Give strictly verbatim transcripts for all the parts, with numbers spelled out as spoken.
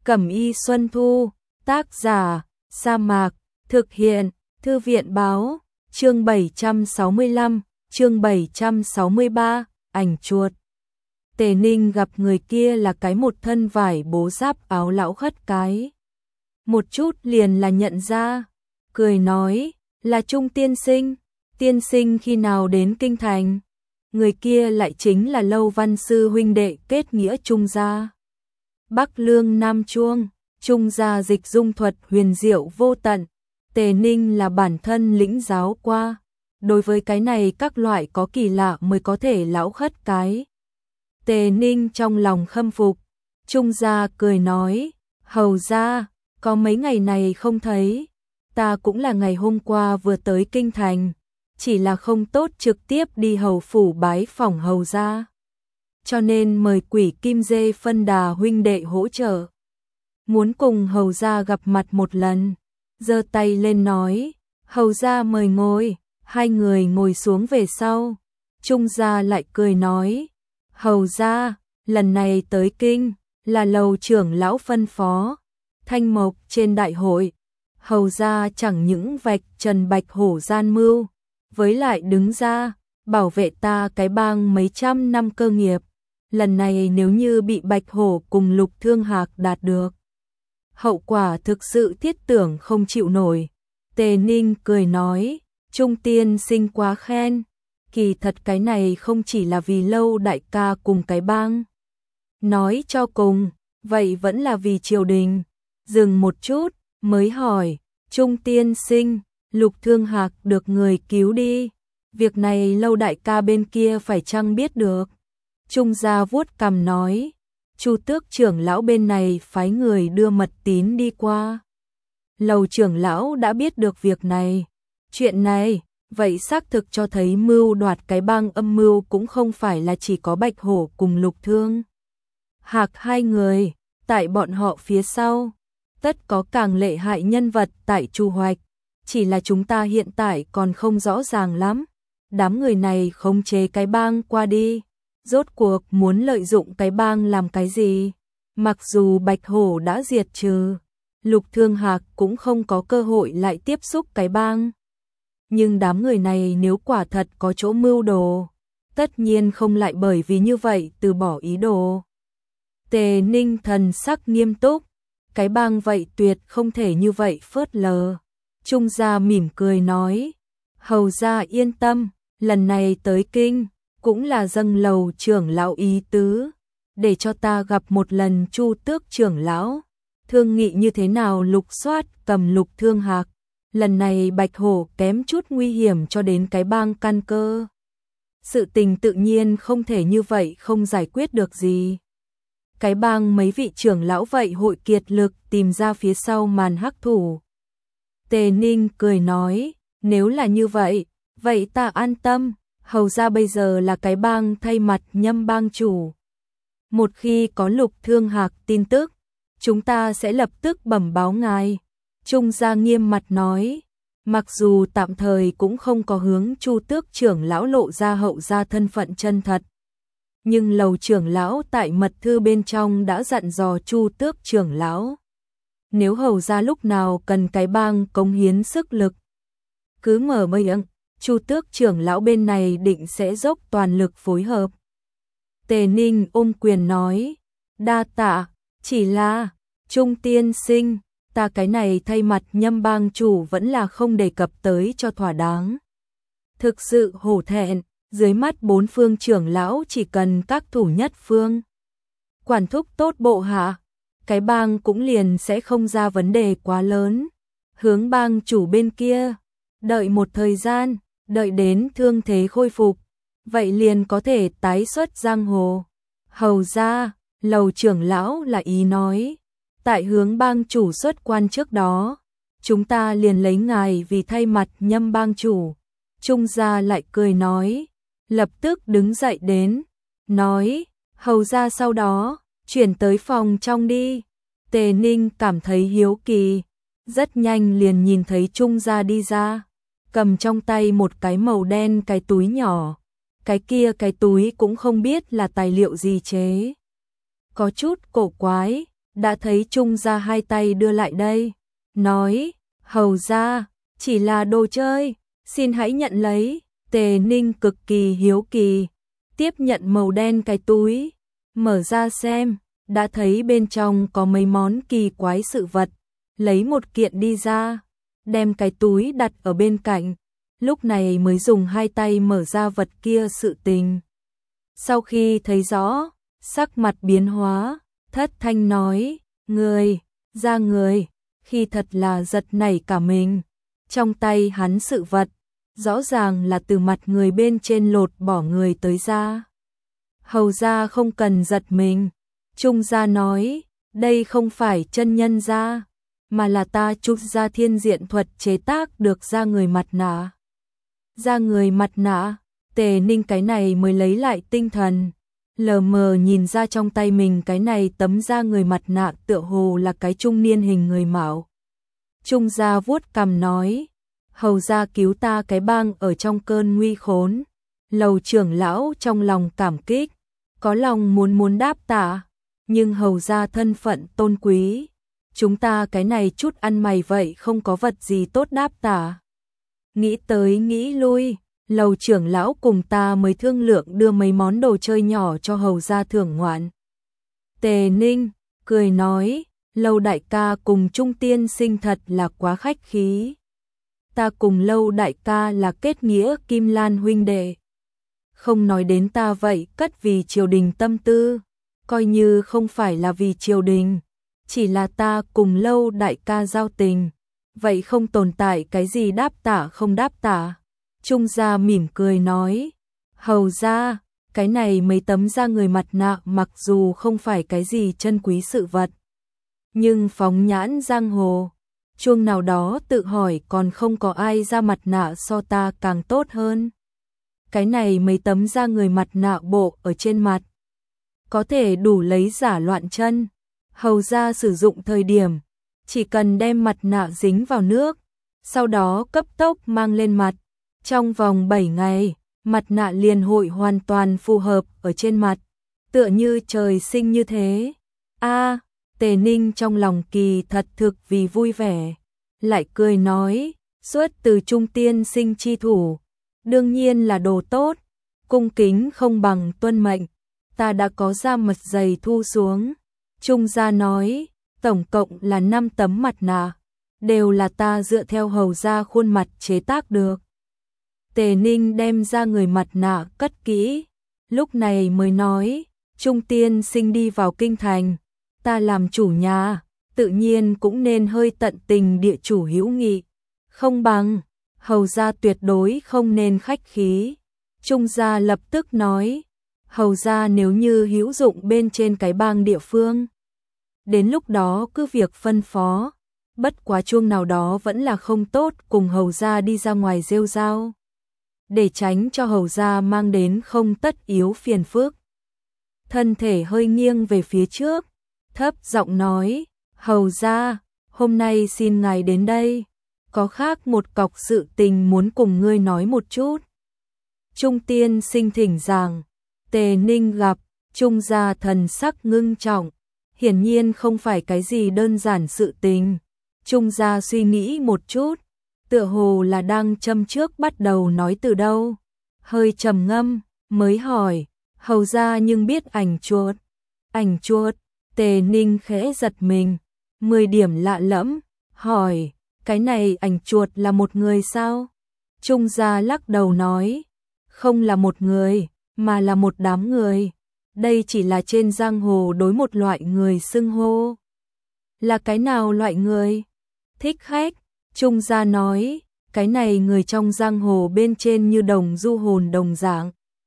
Cẩm y Xuân Thu, tác giả, Sa Mạc, thực hiện, Thư viện báo, chương bảy trăm sáu mươi lăm, chương bảy trăm sáu mươi ba, ảnh chuột. Tề Ninh gặp người kia là cái một thân vải bố giáp áo lão khất cái. Một chút liền là nhận ra, cười nói, là Trung tiên sinh, tiên sinh khi nào đến kinh thành? Người kia lại chính là Lâu Văn sư huynh đệ kết nghĩa Trung gia. Bắc Lương Nam Chuông, Trung gia dịch dung thuật huyền diệu vô tận, Tề Ninh là bản thân lĩnh giáo qua, đối với cái này các loại có kỳ lạ mới có thể lão khất cái. Tề Ninh trong lòng khâm phục, Trung gia cười nói, hầu gia, có mấy ngày này không thấy, ta cũng là ngày hôm qua vừa tới kinh thành, chỉ là không tốt trực tiếp đi hầu phủ bái phỏng hầu gia, cho nên mời Quỷ Kim Dê phân đà huynh đệ hỗ trợ. Muốn cùng hầu gia gặp mặt một lần, giơ tay lên nói, hầu gia mời ngồi, hai người ngồi xuống về sau. Trung gia lại cười nói, hầu gia, lần này tới kinh, là Lầu trưởng lão phân phó, thanh mộc trên đại hội, hầu gia chẳng những vạch trần Bạch Hổ gian mưu, với lại đứng ra, bảo vệ ta cái bang mấy trăm năm cơ nghiệp, lần này nếu như bị Bạch Hổ cùng Lục Thương Hạc đạt được, hậu quả thực sự thiết tưởng không chịu nổi. Tề Ninh cười nói, Trung tiên sinh quá khen, kỳ thật cái này không chỉ là vì Lâu đại ca cùng cái bang. Nói cho cùng, vậy vẫn là vì triều đình. Dừng một chút, mới hỏi, Trung tiên sinh, Lục Thương Hạc được người cứu đi, việc này Lâu đại ca bên kia phải chăng biết được? Trung gia vuốt cằm nói, Chu Tước trưởng lão bên này phái người đưa mật tín đi qua. Lầu trưởng lão đã biết được việc này. Chuyện này, vậy xác thực cho thấy mưu đoạt cái bang âm mưu cũng không phải là chỉ có Bạch Hổ cùng Lục Thương Hạc hai người, tại bọn họ phía sau, tất có càng lệ hại nhân vật tại Chu Hoạch, chỉ là chúng ta hiện tại còn không rõ ràng lắm. Đám người này khống chế cái bang qua đi, rốt cuộc muốn lợi dụng cái bang làm cái gì? Mặc dù Bạch Hổ đã diệt trừ, Lục Thương Hạc cũng không có cơ hội lại tiếp xúc cái bang. Nhưng đám người này nếu quả thật có chỗ mưu đồ, tất nhiên không lại bởi vì như vậy từ bỏ ý đồ. Tề Ninh thần sắc nghiêm túc, cái bang vậy tuyệt không thể như vậy phớt lờ. Trung gia mỉm cười nói, hầu gia yên tâm, lần này tới kinh, cũng là dâng Lầu trưởng lão ý tứ, để cho ta gặp một lần Chu Tước trưởng lão, thương nghị như thế nào lục soát cầm Lục Thương Hạc. Lần này Bạch Hổ kém chút nguy hiểm cho đến cái bang căn cơ. Sự tình tự nhiên không thể như vậy không giải quyết được gì. Cái bang mấy vị trưởng lão vậy hội kiệt lực tìm ra phía sau màn hắc thủ. Tề Ninh cười nói, nếu là như vậy, vậy ta an tâm, hầu ra bây giờ là cái bang thay mặt nhâm bang chủ. Một khi có Lục Thương Hạc tin tức, chúng ta sẽ lập tức bẩm báo ngài. Trung gia nghiêm mặt nói, mặc dù tạm thời cũng không có hướng Chu Tước trưởng lão lộ ra hậu gia thân phận chân thật, nhưng Lầu trưởng lão tại mật thư bên trong đã dặn dò Chu Tước trưởng lão, nếu hầu gia lúc nào cần cái bang cống hiến sức lực, cứ mở miệng, Chu Tước trưởng lão bên này định sẽ dốc toàn lực phối hợp. Tề Ninh ôm quyền nói, đa tạ, chỉ là, Trung tiên sinh, ta cái này thay mặt nhâm bang chủ vẫn là không đề cập tới cho thỏa đáng. Thực sự hổ thẹn, dưới mắt bốn phương trưởng lão chỉ cần các thủ nhất phương quản thúc tốt bộ hạ, cái bang cũng liền sẽ không ra vấn đề quá lớn. Hướng bang chủ bên kia, đợi một thời gian, đợi đến thương thế khôi phục, vậy liền có thể tái xuất giang hồ. Hầu ra, Lầu trưởng lão là ý nói, tại hướng bang chủ xuất quan trước đó, chúng ta liền lấy ngài vì thay mặt nhâm bang chủ. Trung gia lại cười nói, lập tức đứng dậy đến, nói, hầu ra sau đó, chuyển tới phòng trong đi. Tề Ninh cảm thấy hiếu kỳ, rất nhanh liền nhìn thấy Trung gia đi ra, cầm trong tay một cái màu đen cái túi nhỏ, cái kia cái túi cũng không biết là tài liệu gì chế. Có chút cổ quái, đã thấy Trung gia hai tay đưa lại đây, nói, hầu gia, chỉ là đồ chơi, xin hãy nhận lấy. Tề Ninh cực kỳ hiếu kỳ, tiếp nhận màu đen cái túi, mở ra xem, đã thấy bên trong có mấy món kỳ quái sự vật, lấy một kiện đi ra, đem cái túi đặt ở bên cạnh, lúc này mới dùng hai tay mở ra vật kia sự tình. Sau khi thấy rõ, sắc mặt biến hóa, thất thanh nói, người, ra người, khi thật là giật nảy cả mình. Trong tay hắn sự vật, rõ ràng là từ mặt người bên trên lột bỏ người tới ra. Hầu gia không cần giật mình, Trung gia nói, đây không phải chân nhân gia, mà là ta Trúc gia thiên diện thuật chế tác được ra người mặt nạ. Ra người mặt nạ, Tề Ninh cái này mới lấy lại tinh thần, lờ mờ nhìn ra trong tay mình cái này tấm da người mặt nạ tựa hồ là cái trung niên hình người mạo. Trung gia vuốt cằm nói, hầu gia cứu ta cái bang ở trong cơn nguy khốn. Lầu trưởng lão trong lòng cảm kích, có lòng muốn muốn đáp tạ, nhưng hầu gia thân phận tôn quý, chúng ta cái này chút ăn mày vậy không có vật gì tốt đáp tạ. Nghĩ tới nghĩ lui, lầu trưởng lão cùng ta mới thương lượng đưa mấy món đồ chơi nhỏ cho hầu gia thưởng ngoạn. Tề Ninh cười nói, Lâu đại ca cùng Trung tiên sinh thật là quá khách khí. Ta cùng Lâu đại ca là kết nghĩa Kim Lan huynh đệ. Không nói đến ta vậy cất vì triều đình tâm tư, coi như không phải là vì triều đình, chỉ là ta cùng Lâu đại ca giao tình, vậy không tồn tại cái gì đáp tả không đáp tả. Trung gia mỉm cười nói, hầu gia, cái này mấy tấm da người mặt nạ mặc dù không phải cái gì chân quý sự vật, nhưng phóng nhãn giang hồ, chuông nào đó tự hỏi còn không có ai ra mặt nạ so ta càng tốt hơn. Cái này mấy tấm da người mặt nạ bộ ở trên mặt, có thể đủ lấy giả loạn chân. Hầu gia sử dụng thời điểm, chỉ cần đem mặt nạ dính vào nước, sau đó cấp tốc mang lên mặt. Trong vòng bảy ngày, mặt nạ liền hội hoàn toàn phù hợp ở trên mặt, tựa như trời sinh như thế. A, Tề Ninh trong lòng kỳ thật thực vì vui vẻ, lại cười nói, xuất từ Trung tiên sinh chi thủ, đương nhiên là đồ tốt, cung kính không bằng tuân mệnh, ta đã có ra mật dày thu xuống. Trung gia nói, tổng cộng là năm tấm mặt nạ, đều là ta dựa theo hầu gia khuôn mặt chế tác được. Tề Ninh đem ra người mặt nạ cất kỹ, lúc này mới nói, Trung tiên sinh đi vào kinh thành, ta làm chủ nhà, tự nhiên cũng nên hơi tận tình địa chủ hữu nghị, không bằng, hầu gia tuyệt đối không nên khách khí. Trung gia lập tức nói, hầu gia nếu như hữu dụng bên trên cái bang địa phương, đến lúc đó cứ việc phân phó, bất quá chuông nào đó vẫn là không tốt cùng hầu gia đi ra ngoài rêu rao, để tránh cho hầu gia mang đến không tất yếu phiền phức. Thân thể hơi nghiêng về phía trước, thấp giọng nói, hầu gia, hôm nay xin ngài đến đây, có khác một cọc sự tình muốn cùng ngươi nói một chút. Trung tiên sinh thỉnh giảng. Tề Ninh gặp, Trung gia thần sắc ngưng trọng, hiển nhiên không phải cái gì đơn giản sự tình. Trung gia suy nghĩ một chút, tựa hồ là đang châm trước bắt đầu nói từ đâu, hơi trầm ngâm, mới hỏi, hầu gia nhưng biết ảnh chuột. Ảnh chuột, Tề Ninh khẽ giật mình, mười điểm lạ lẫm, hỏi, cái này ảnh chuột là một người sao? Trung gia lắc đầu nói, không là một người, mà là một đám người. Đây chỉ là trên giang hồ đối một loại người xưng hô. Là cái nào loại người? Thích khách. Trung gia nói, cái này người trong giang hồ bên trên như đồng du hồn đồng dạng.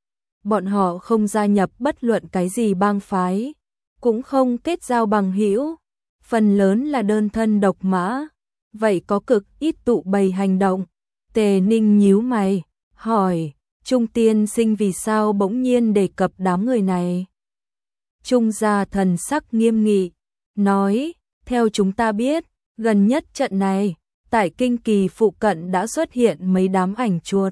Bọn họ không gia nhập bất luận cái gì bang phái, cũng không kết giao bằng hữu, phần lớn là đơn thân độc mã, vậy có cực ít tụ bày hành động. Tề Ninh nhíu mày, hỏi, Trung tiên sinh vì sao bỗng nhiên đề cập đám người này? Trung gia thần sắc nghiêm nghị, nói, theo chúng ta biết, gần nhất trận này, tại kinh kỳ phụ cận đã xuất hiện mấy đám ảnh chuột.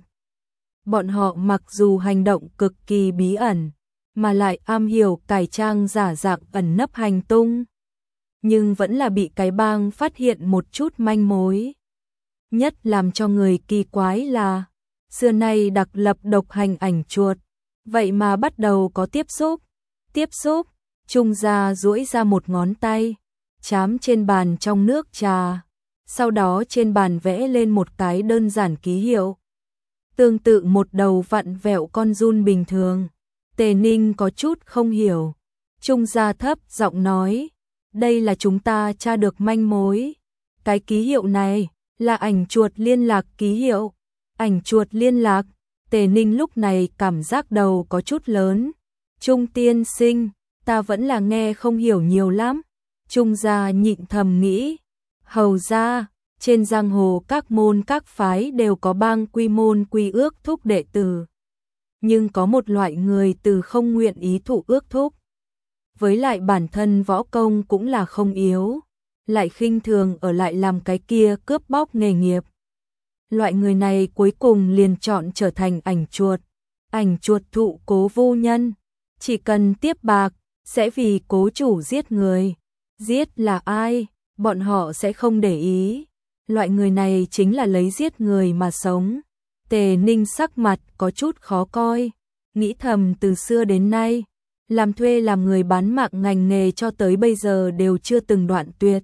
Bọn họ mặc dù hành động cực kỳ bí ẩn, mà lại am hiểu cải trang giả dạng ẩn nấp hành tung. nhưng vẫn là bị cái bang phát hiện một chút manh mối. Nhất làm cho người kỳ quái là, xưa nay đặc lập độc hành ảnh chuột, vậy mà bắt đầu có tiếp xúc. Tiếp xúc, Trung gia duỗi ra một ngón tay, chám trên bàn trong nước trà, sau đó trên bàn vẽ lên một cái đơn giản ký hiệu. Tương tự một đầu vặn vẹo con giun bình thường. Tề Ninh có chút không hiểu. Trung gia thấp giọng nói, đây là chúng ta tra được manh mối. Cái ký hiệu này là ảnh chuột liên lạc ký hiệu. Ảnh chuột liên lạc. Tề Ninh lúc này cảm giác đầu có chút lớn. Trung tiên sinh, ta vẫn là nghe không hiểu nhiều lắm. Trung gia nhịn thầm nghĩ. Hầu ra, trên giang hồ các môn các phái đều có bang quy môn quy ước thúc đệ tử. Nhưng có một loại người từ không nguyện ý thụ ước thúc. Với lại bản thân võ công cũng là không yếu, lại khinh thường ở lại làm cái kia cướp bóc nghề nghiệp. Loại người này cuối cùng liền chọn trở thành ảnh chuột. Ảnh chuột thụ cố vô nhân, chỉ cần tiếp bạc, sẽ vì cố chủ giết người. Giết là ai, bọn họ sẽ không để ý. Loại người này chính là lấy giết người mà sống. Tề Ninh sắc mặt có chút khó coi, nghĩ thầm từ xưa đến nay, làm thuê làm người bán mạng ngành nghề cho tới bây giờ đều chưa từng đoạn tuyệt.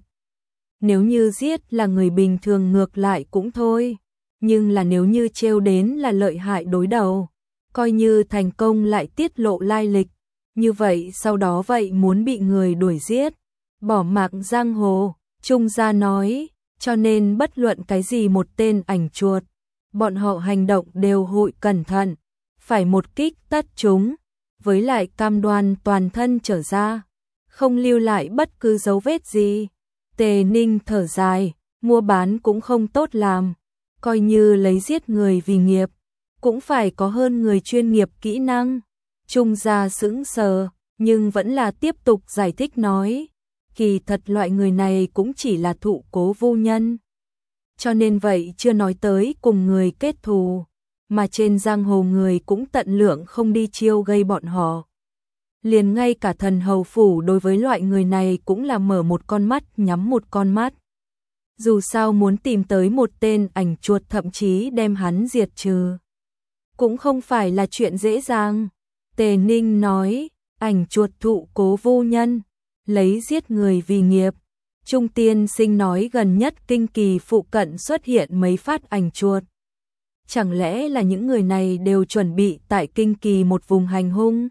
Nếu như giết là người bình thường ngược lại cũng thôi, nhưng là nếu như trêu đến là lợi hại đối đầu, coi như thành công lại tiết lộ lai lịch, như vậy sau đó vậy muốn bị người đuổi giết, bỏ mạng giang hồ. Trung gia nói, cho nên bất luận cái gì một tên ảnh chuột, bọn họ hành động đều hội cẩn thận, phải một kích tất chúng, với lại cam đoan toàn thân trở ra, không lưu lại bất cứ dấu vết gì. Tề Ninh thở dài, mua bán cũng không tốt làm, coi như lấy giết người vì nghiệp, cũng phải có hơn người chuyên nghiệp kỹ năng. Trung gia sững sờ, nhưng vẫn là tiếp tục giải thích nói, kỳ thật loại người này cũng chỉ là thụ cố vô nhân. Cho nên vậy chưa nói tới cùng người kết thù, mà trên giang hồ người cũng tận lượng không đi chiêu gây bọn họ. Liền ngay cả thần hầu phủ đối với loại người này cũng là mở một con mắt nhắm một con mắt. Dù sao muốn tìm tới một tên ảnh chuột thậm chí đem hắn diệt trừ, cũng không phải là chuyện dễ dàng. Tề Ninh nói, ảnh chuột thụ cố vô nhân, lấy giết người vì nghiệp. Trung tiên sinh nói gần nhất kinh kỳ phụ cận xuất hiện mấy phát ảnh chuột. Chẳng lẽ là những người này đều chuẩn bị tại kinh kỳ một vùng hành hung?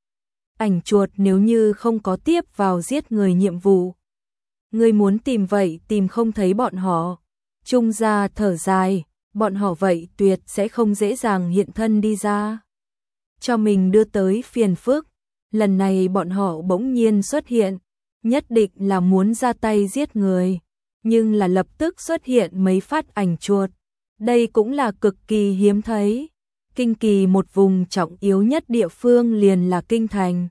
Ảnh chuột nếu như không có tiếp vào giết người nhiệm vụ, người muốn tìm vậy tìm không thấy bọn họ. Trung gia thở dài, bọn họ vậy tuyệt sẽ không dễ dàng hiện thân đi ra, cho mình đưa tới phiền phức. Lần này bọn họ bỗng nhiên xuất hiện, nhất định là muốn ra tay giết người, nhưng là lập tức xuất hiện mấy phát ảnh chuột. Đây cũng là cực kỳ hiếm thấy. Kinh kỳ một vùng trọng yếu nhất địa phương liền là kinh thành.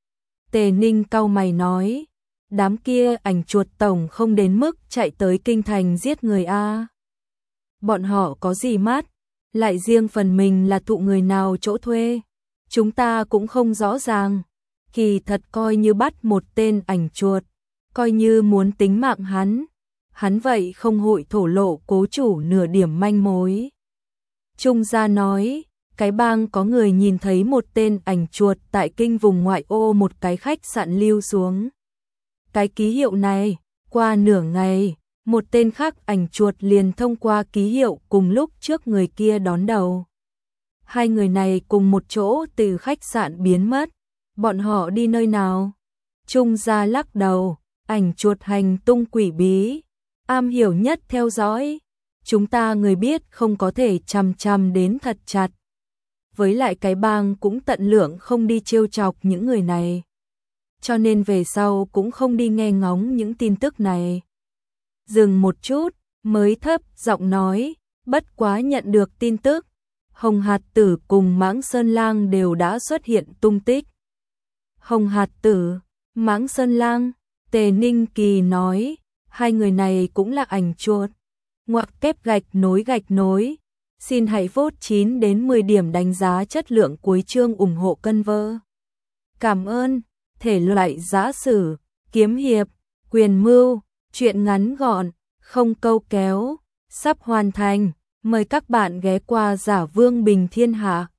Tề Ninh cau mày nói, đám kia ảnh chuột tổng không đến mức chạy tới kinh thành giết người a. Bọn họ có gì mắt, lại riêng phần mình là thụ người nào chỗ thuê, chúng ta cũng không rõ ràng. Kỳ thật coi như bắt một tên ảnh chuột, coi như muốn tính mạng hắn, hắn vậy không hội thổ lộ cố chủ nửa điểm manh mối. Trung gia nói, cái bang có người nhìn thấy một tên ảnh chuột tại kinh vùng ngoại ô một cái khách sạn lưu xuống. Cái ký hiệu này, qua nửa ngày, một tên khác ảnh chuột liền thông qua ký hiệu cùng lúc trước người kia đón đầu. Hai người này cùng một chỗ từ khách sạn biến mất. Bọn họ đi nơi nào? Trung gia lắc đầu, ảnh chuột hành tung quỷ bí, am hiểu nhất theo dõi. Chúng ta người biết không có thể chằm chằm đến thật chặt. Với lại cái bang cũng tận lượng không đi trêu chọc những người này. Cho nên về sau cũng không đi nghe ngóng những tin tức này. Dừng một chút, mới thấp giọng nói, bất quá nhận được tin tức. Hồng Hạt Tử cùng Mãng Sơn Lang đều đã xuất hiện tung tích. Hồng Hạt Tử, Mãng Sơn Lang, Tề Ninh Kỳ nói, hai người này cũng là ảnh chuột. Ngoặc kép gạch nối gạch nối. Xin hãy vote chín đến mười điểm đánh giá chất lượng cuối chương ủng hộ cân vơ. Cảm ơn. Thể loại giã sử, kiếm hiệp, Quyền mưu, chuyện ngắn gọn, không câu kéo, sắp hoàn thành. Mời các bạn ghé qua Giả Vương Bình Thiên Hạ.